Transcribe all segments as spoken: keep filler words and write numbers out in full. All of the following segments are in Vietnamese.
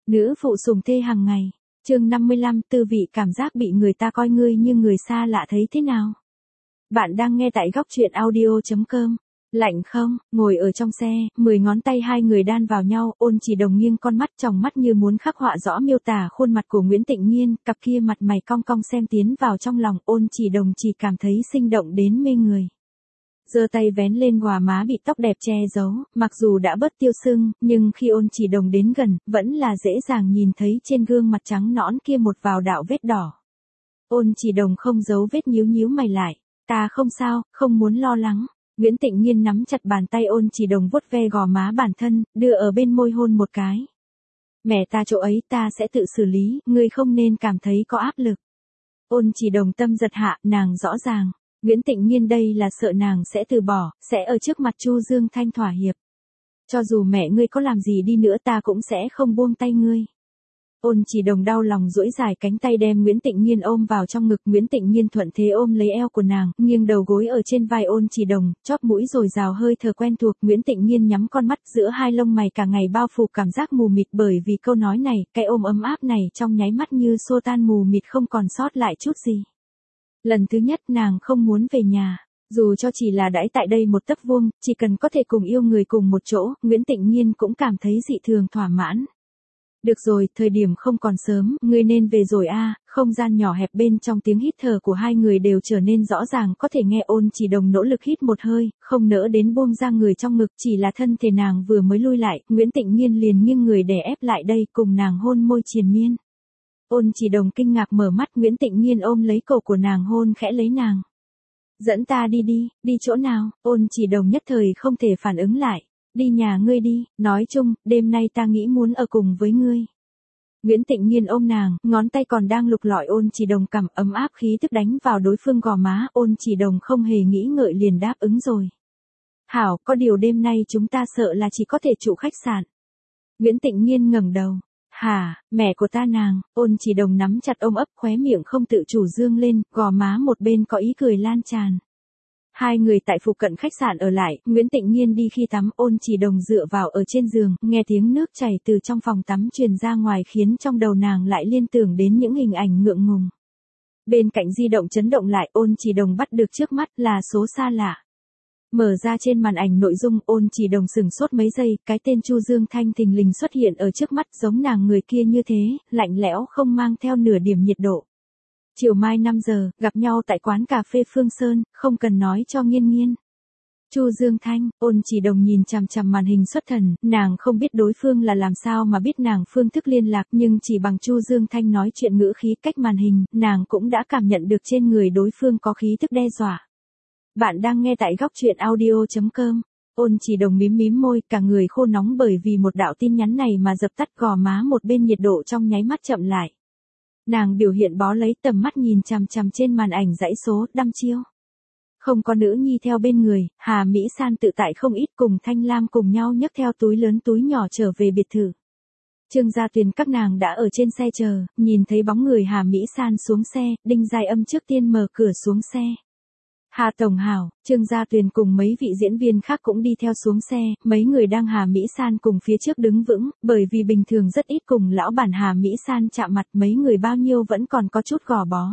Nữ phụ sủng thê hàng ngày. Chương năm mươi lăm, tư vị cảm giác bị người ta coi ngươi như người xa lạ thấy thế nào? Bạn đang nghe tại góc truyện audio chấm com. Lạnh không? Ngồi ở trong xe, mười ngón tay hai người đan vào nhau, Ôn Chỉ Đồng nghiêng con mắt, tròng mắt như muốn khắc họa rõ miêu tả khuôn mặt của Nguyễn Tịnh Nhiên, cặp kia mặt mày cong cong xem tiến vào trong lòng, Ôn Chỉ Đồng chỉ cảm thấy sinh động đến mê người. Giơ tay vén lên gò má bị tóc đẹp che giấu, mặc dù đã bớt tiêu sưng, nhưng khi Ôn Chỉ Đồng đến gần, vẫn là dễ dàng nhìn thấy trên gương mặt trắng nõn kia một vào đạo vết đỏ. Ôn Chỉ Đồng không giấu vết nhíu nhíu mày lại, ta không sao, không muốn lo lắng. Nguyễn Tịnh Nhiên nắm chặt bàn tay Ôn Chỉ Đồng vuốt ve gò má bản thân, đưa ở bên môi hôn một cái. Mẹ ta chỗ ấy ta sẽ tự xử lý, ngươi không nên cảm thấy có áp lực. Ôn Chỉ Đồng tâm giật hạ, nàng rõ ràng. Nguyễn Tịnh Nhiên đây là sợ nàng sẽ từ bỏ, sẽ ở trước mặt Chu Dương Thanh thỏa hiệp. Cho dù mẹ ngươi có làm gì đi nữa ta cũng sẽ không buông tay ngươi. Ôn Chỉ Đồng đau lòng duỗi dài cánh tay đem Nguyễn Tịnh Nhiên ôm vào trong ngực, Nguyễn Tịnh Nhiên thuận thế ôm lấy eo của nàng, nghiêng đầu gối ở trên vai Ôn Chỉ Đồng, chóp mũi rồi rào hơi thở quen thuộc, Nguyễn Tịnh Nhiên nhắm con mắt, giữa hai lông mày cả ngày bao phủ cảm giác mù mịt, bởi vì câu nói này, cái ôm ấm áp này trong nháy mắt như xô tan mù mịt không còn sót lại chút gì. Lần thứ nhất nàng không muốn về nhà, dù cho chỉ là đãi tại đây một tấc vuông, chỉ cần có thể cùng yêu người cùng một chỗ, Nguyễn Tịnh Nhiên cũng cảm thấy dị thường thỏa mãn. Được rồi, thời điểm không còn sớm, ngươi nên về rồi a. Không gian nhỏ hẹp bên trong tiếng hít thở của hai người đều trở nên rõ ràng, có thể nghe Ôn Chỉ Đồng nỗ lực hít một hơi, không nỡ đến buông ra người trong ngực, chỉ là thân thể nàng vừa mới lui lại, Nguyễn Tịnh Nhiên liền nghiêng người đè ép lại đây, cùng nàng hôn môi triền miên. Ôn Chỉ Đồng kinh ngạc mở mắt, Nguyễn Tịnh Nhiên ôm lấy cổ của nàng hôn khẽ lấy nàng. Dẫn ta đi đi, đi chỗ nào? Ôn Chỉ Đồng nhất thời không thể phản ứng lại. Đi nhà ngươi đi, nói chung, đêm nay ta nghĩ muốn ở cùng với ngươi. Nguyễn Tịnh Nhiên ôm nàng, ngón tay còn đang lục lọi Ôn Chỉ Đồng cằm, ấm áp khí tức đánh vào đối phương gò má, Ôn Chỉ Đồng không hề nghĩ ngợi liền đáp ứng rồi. Hảo, có điều đêm nay chúng ta sợ là chỉ có thể trụ khách sạn. Nguyễn Tịnh Nhiên ngẩng đầu. Hả, mẹ của ta nàng, Ôn Chỉ Đồng nắm chặt ôm ấp, khóe miệng không tự chủ dương lên, gò má một bên có ý cười lan tràn. Hai người tại phụ cận khách sạn ở lại, Nguyễn Tịnh Nhiên đi khi tắm, Ôn Chỉ Đồng dựa vào ở trên giường, nghe tiếng nước chảy từ trong phòng tắm truyền ra ngoài khiến trong đầu nàng lại liên tưởng đến những hình ảnh ngượng ngùng. Bên cạnh di động chấn động lại, Ôn Chỉ Đồng bắt được trước mắt là số xa lạ. Mở ra trên màn ảnh nội dung, Ôn Chỉ Đồng sửng sốt mấy giây, cái tên Chu Dương Thanh thình lình xuất hiện ở trước mắt, giống nàng người kia như thế, lạnh lẽo không mang theo nửa điểm nhiệt độ. Chiều mai năm giờ, gặp nhau tại quán cà phê Phương Sơn, không cần nói cho Nghiên Nghiên. Chu Dương Thanh, Ôn Chỉ Đồng nhìn chằm chằm màn hình xuất thần, nàng không biết đối phương là làm sao mà biết nàng phương thức liên lạc, nhưng chỉ bằng Chu Dương Thanh nói chuyện ngữ khí cách màn hình, nàng cũng đã cảm nhận được trên người đối phương có khí thức đe dọa. Bạn đang nghe tại góc truyện audio chấm com. Ôn Chỉ Đồng mím mím môi, cả người khô nóng bởi vì một đạo tin nhắn này mà dập tắt, gò má một bên nhiệt độ trong nháy mắt chậm lại. Nàng biểu hiện bó lấy, tầm mắt nhìn chằm chằm trên màn ảnh dãy số, đăm chiêu. Không có nữ nhi theo bên người, Hà Mỹ San tự tại không ít, cùng Thanh Lam cùng nhau nhấc theo túi lớn túi nhỏ trở về biệt thự. Trương Gia Tuyền các nàng đã ở trên xe chờ, nhìn thấy bóng người Hà Mỹ San xuống xe, Đinh Giai Âm trước tiên mở cửa xuống xe. Hà Tổng hảo, Trương Gia Tuyền cùng mấy vị diễn viên khác cũng đi theo xuống xe, mấy người đang Hà Mỹ San cùng phía trước đứng vững, bởi vì bình thường rất ít cùng lão bản Hà Mỹ San chạm mặt, mấy người bao nhiêu vẫn còn có chút gò bó.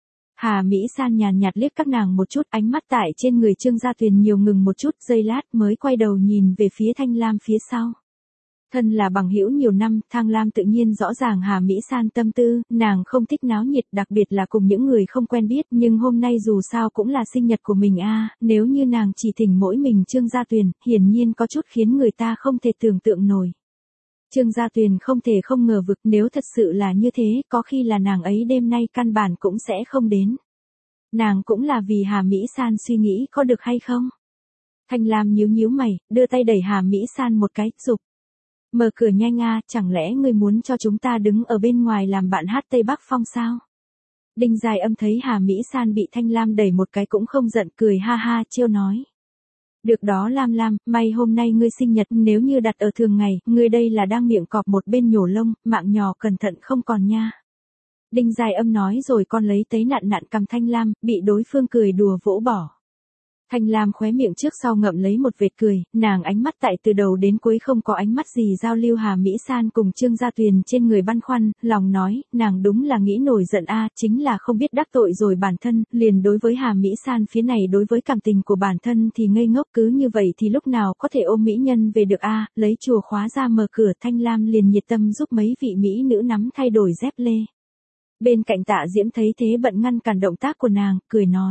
Hà Mỹ San nhàn nhạt liếc các nàng một chút, ánh mắt tại trên người Trương Gia Tuyền nhiều ngừng một chút, giây lát mới quay đầu nhìn về phía Thanh Lam phía sau. Thân là bằng hữu nhiều năm, Thanh Lam tự nhiên rõ ràng Hà Mỹ San tâm tư, nàng không thích náo nhiệt, đặc biệt là cùng những người không quen biết, nhưng hôm nay dù sao cũng là sinh nhật của mình a, nếu như nàng chỉ thỉnh mỗi mình Trương Gia Tuyền, hiển nhiên có chút khiến người ta không thể tưởng tượng nổi. Trương Gia Tuyền không thể không ngờ vực, nếu thật sự là như thế, có khi là nàng ấy đêm nay căn bản cũng sẽ không đến. Nàng cũng là vì Hà Mỹ San suy nghĩ có được hay không? Thanh Lam nhíu nhíu mày, đưa tay đẩy Hà Mỹ San một cái, giục. Mở cửa nhanh a, chẳng lẽ ngươi muốn cho chúng ta đứng ở bên ngoài làm bạn hát Tây Bắc Phong sao? Đinh Giai Âm thấy Hà Mỹ San bị Thanh Lam đẩy một cái cũng không giận, cười ha ha, trêu nói. Được đó Lam Lam, may hôm nay ngươi sinh nhật, nếu như đặt ở thường ngày, ngươi đây là đang miệng cọp một bên nhổ lông, mạng nhỏ cẩn thận không còn nha. Đinh Giai Âm nói rồi con lấy tấy nặn nặn cầm Thanh Lam, bị đối phương cười đùa vỗ bỏ. Thanh Lam khóe miệng trước sau ngậm lấy một vệt cười, nàng ánh mắt tại từ đầu đến cuối không có ánh mắt gì giao lưu Hà Mỹ San cùng Trương Gia Tuyền trên người băn khoăn, lòng nói, nàng đúng là nghĩ nổi giận a, chính là không biết đắc tội rồi bản thân, liền đối với Hà Mỹ San phía này đối với cảm tình của bản thân thì ngây ngốc, cứ như vậy thì lúc nào có thể ôm mỹ nhân về được a, lấy chùa khóa ra mở cửa, Thanh Lam liền nhiệt tâm giúp mấy vị mỹ nữ nắm thay đổi dép lê. Bên cạnh Tạ Diễm thấy thế bận ngăn cản động tác của nàng, cười nói.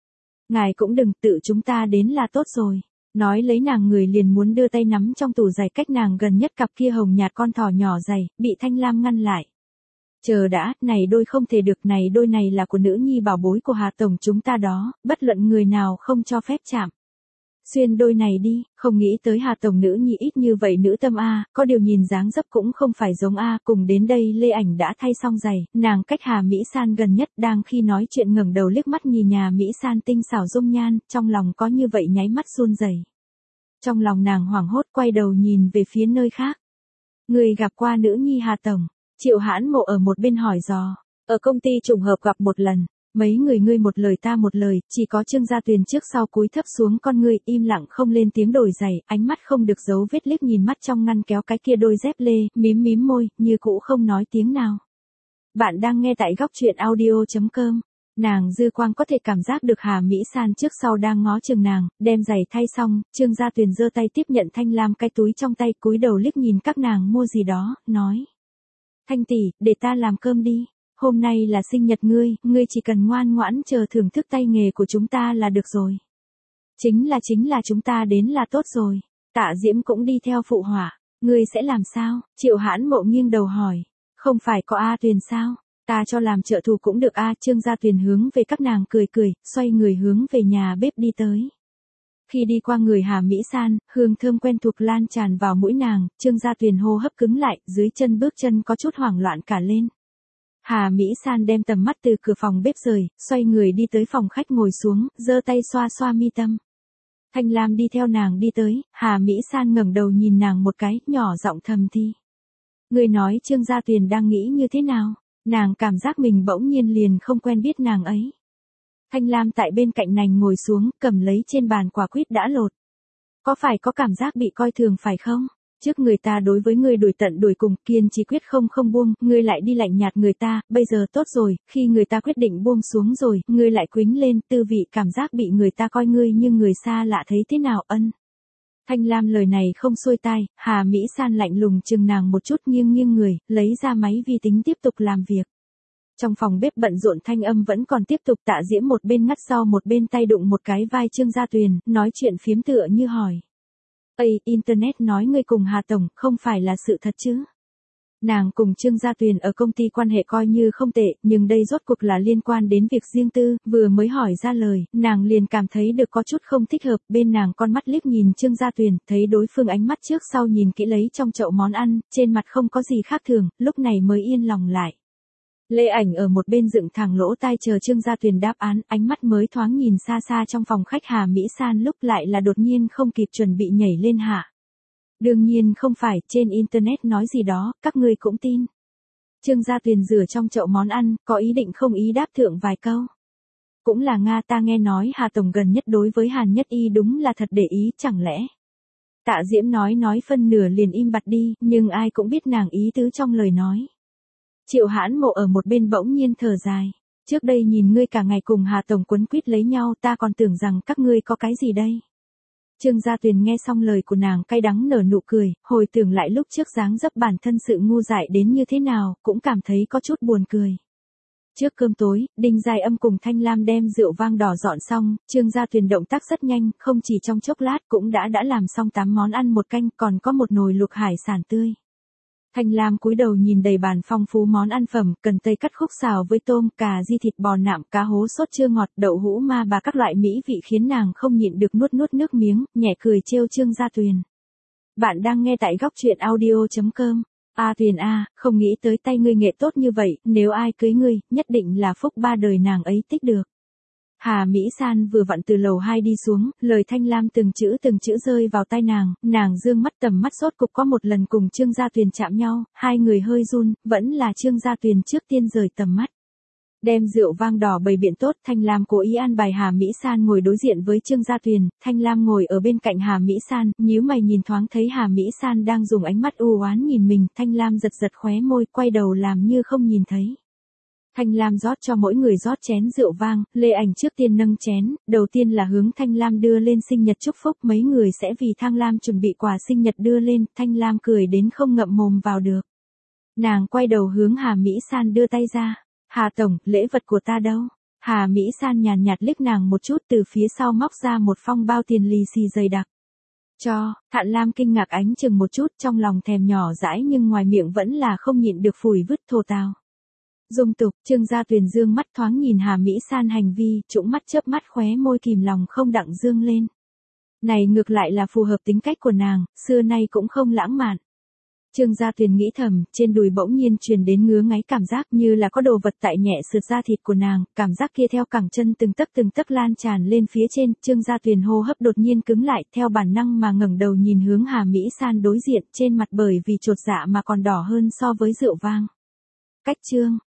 Ngài cũng đừng, tự chúng ta đến là tốt rồi. Nói lấy nàng người liền muốn đưa tay nắm trong tủ giày cách nàng gần nhất cặp kia hồng nhạt con thỏ nhỏ giày, bị Thanh Lam ngăn lại. Chờ đã, này đôi không thể được, này đôi này là của nữ nhi bảo bối của Hà Tổng chúng ta đó, bất luận người nào không cho phép chạm. Xuyên đôi này đi, không nghĩ tới Hà Tổng nữ nhi ít như vậy nữ tâm a, có điều nhìn dáng dấp cũng không phải giống a, cùng đến đây Lê Ảnh đã thay xong giày, nàng cách Hà Mỹ San gần nhất đang khi nói chuyện ngẩng đầu liếc mắt nhìn nhà Mỹ San tinh xảo dung nhan, trong lòng có như vậy nháy mắt run rẩy. Trong lòng nàng hoảng hốt quay đầu nhìn về phía nơi khác. Người gặp qua nữ nhi Hà Tổng, Triệu Hãn Mộ ở một bên hỏi dò, ở công ty trùng hợp gặp một lần. Mấy người ngươi một lời ta một lời, chỉ có Trương Gia Tuyền trước sau cúi thấp xuống con ngươi, im lặng không lên tiếng đổi giày, ánh mắt không được giấu vết liếc nhìn mắt trong ngăn kéo cái kia đôi dép lê, mím mím môi, như cũ không nói tiếng nào. Bạn đang nghe tại góc truyện audio chấm com. Nàng dư quang có thể cảm giác được Hà Mỹ San trước sau đang ngó chừng nàng, đem giày thay xong, Trương Gia Tuyền giơ tay tiếp nhận Thanh Lam cái túi trong tay, cúi đầu liếc nhìn các nàng mua gì đó, nói: Thanh tỷ, để ta làm cơm đi. Hôm nay là sinh nhật ngươi, ngươi chỉ cần ngoan ngoãn chờ thưởng thức tay nghề của chúng ta là được rồi. Chính là chính là chúng ta đến là tốt rồi. Tạ Diễm cũng đi theo phụ họa. Ngươi sẽ làm sao? Triệu Hãn Mộ nghiêng đầu hỏi. Không phải có A Tuyền sao? Ta cho làm trợ thủ cũng được a. Trương Gia Tuyền hướng về các nàng cười cười, xoay người hướng về nhà bếp đi tới. Khi đi qua người Hà Mỹ San, hương thơm quen thuộc lan tràn vào mũi nàng, Trương Gia Tuyền hô hấp cứng lại, dưới chân bước chân có chút hoảng loạn cả lên. Hà Mỹ San đem tầm mắt từ cửa phòng bếp rời, xoay người đi tới phòng khách ngồi xuống, giơ tay xoa xoa mi tâm. Thanh Lam đi theo nàng đi tới, Hà Mỹ San ngẩng đầu nhìn nàng một cái, nhỏ giọng thầm thì. Người nói Trương Gia Tuyền đang nghĩ như thế nào? Nàng cảm giác mình bỗng nhiên liền không quen biết nàng ấy. Thanh Lam tại bên cạnh nàng ngồi xuống, cầm lấy trên bàn quả quýt đã lột. Có phải có cảm giác bị coi thường phải không? Trước người ta đối với ngươi đuổi tận đuổi cùng, kiên trì quyết không không buông, ngươi lại đi lạnh nhạt người ta, bây giờ tốt rồi, khi người ta quyết định buông xuống rồi, ngươi lại quýnh lên, tư vị cảm giác bị người ta coi ngươi như người xa lạ thấy thế nào ân. Thanh Lam lời này không xuôi tai, Hà Mỹ San lạnh lùng chừng nàng một chút nghiêng nghiêng người, lấy ra máy vi tính tiếp tục làm việc. Trong phòng bếp bận rộn thanh âm vẫn còn tiếp tục, Tạ Diễm một bên ngắt sau một bên tay đụng một cái vai Trương Gia Tuyền, nói chuyện phiếm tựa như hỏi. Ây, Internet nói ngươi cùng Hà Tổng, không phải là sự thật chứ? Nàng cùng Trương Gia Tuyền ở công ty quan hệ coi như không tệ, nhưng đây rốt cuộc là liên quan đến việc riêng tư, vừa mới hỏi ra lời, nàng liền cảm thấy được có chút không thích hợp, bên nàng con mắt liếc nhìn Trương Gia Tuyền, thấy đối phương ánh mắt trước sau nhìn kỹ lấy trong chậu món ăn, trên mặt không có gì khác thường, lúc này mới yên lòng lại. Lê Ảnh ở một bên dựng thẳng lỗ tai chờ Trương Gia Tuyền đáp án, ánh mắt mới thoáng nhìn xa xa trong phòng khách Hà Mỹ San lúc lại là đột nhiên không kịp chuẩn bị nhảy lên hạ. Đương nhiên không phải, trên Internet nói gì đó, các ngươi cũng tin. Trương Gia Tuyền rửa trong chậu món ăn, có ý định không ý đáp thượng vài câu. Cũng là Nga, ta nghe nói Hà Tổng gần nhất đối với Hàn Nhất Y đúng là thật để ý, chẳng lẽ. Tạ Diễm nói nói phân nửa liền im bặt đi, nhưng ai cũng biết nàng ý tứ trong lời nói. Triệu Hãn Mộ ở một bên bỗng nhiên thở dài. Trước đây nhìn ngươi cả ngày cùng Hà Tổng quấn quýt lấy nhau, ta còn tưởng rằng các ngươi có cái gì đây. Trương Gia Tuyền nghe xong lời của nàng cay đắng nở nụ cười, hồi tưởng lại lúc trước dáng dấp bản thân sự ngu dại đến như thế nào, cũng cảm thấy có chút buồn cười. Trước cơm tối, Đinh Giai Âm cùng Thanh Lam đem rượu vang đỏ dọn xong, Trương Gia Tuyền động tác rất nhanh, không chỉ trong chốc lát cũng đã đã làm xong tám món ăn một canh, còn có một nồi luộc hải sản tươi. Thanh Lam cúi đầu nhìn đầy bàn phong phú món ăn phẩm, cần tây cắt khúc xào với tôm, cà ri thịt bò nạm, cá hố sốt chua ngọt, đậu hũ ma bà các loại mỹ vị khiến nàng không nhịn được nuốt nuốt nước miếng, nhẹ cười trêu Trương Gia Tuyền. Bạn đang nghe tại góc truyện audio chấm com. A Tuyền a, không nghĩ tới tay ngươi nghệ tốt như vậy, nếu ai cưới ngươi, nhất định là phúc ba đời nàng ấy tích được. Hà Mỹ San vừa vặn từ lầu hai đi xuống, lời Thanh Lam từng chữ từng chữ rơi vào tai nàng, nàng dương mắt tầm mắt sốt cục có một lần cùng Trương Gia Tuyền chạm nhau, hai người hơi run, vẫn là Trương Gia Tuyền trước tiên rời tầm mắt. Đem rượu vang đỏ bày biện tốt, Thanh Lam cố ý an bài Hà Mỹ San ngồi đối diện với Trương Gia Tuyền, Thanh Lam ngồi ở bên cạnh Hà Mỹ San, nhíu mày nhìn thoáng thấy Hà Mỹ San đang dùng ánh mắt u oán nhìn mình, Thanh Lam giật giật khóe môi, quay đầu làm như không nhìn thấy. Thanh Lam rót cho mỗi người rót chén rượu vang, Lê Ảnh trước tiên nâng chén, đầu tiên là hướng Thanh Lam đưa lên sinh nhật chúc phúc, mấy người sẽ vì Thanh Lam chuẩn bị quà sinh nhật đưa lên, Thanh Lam cười đến không ngậm mồm vào được. Nàng quay đầu hướng Hà Mỹ San đưa tay ra. Hà Tổng, lễ vật của ta đâu? Hà Mỹ San nhàn nhạt liếc nàng một chút từ phía sau móc ra một phong bao tiền lì xì dày đặc. Cho, Hạn Lam kinh ngạc ánh chừng một chút trong lòng thèm nhỏ dãi nhưng ngoài miệng vẫn là không nhịn được phủi vứt thô tào. Dung tục, Trương Gia Tuyền dương mắt thoáng nhìn Hà Mỹ San hành vi, trũng mắt chớp mắt khóe môi kìm lòng không đặng dương lên. Này ngược lại là phù hợp tính cách của nàng, xưa nay cũng không lãng mạn. Trương Gia Tuyền nghĩ thầm, trên đùi bỗng nhiên truyền đến ngứa ngáy cảm giác như là có đồ vật tại nhẹ sượt da thịt của nàng, cảm giác kia theo cẳng chân từng tấc từng tấc lan tràn lên phía trên, Trương Gia Tuyền hô hấp đột nhiên cứng lại, theo bản năng mà ngẩng đầu nhìn hướng Hà Mỹ San đối diện, trên mặt bởi vì chột dạ mà còn đỏ hơn so với rượu vang. Cách Trương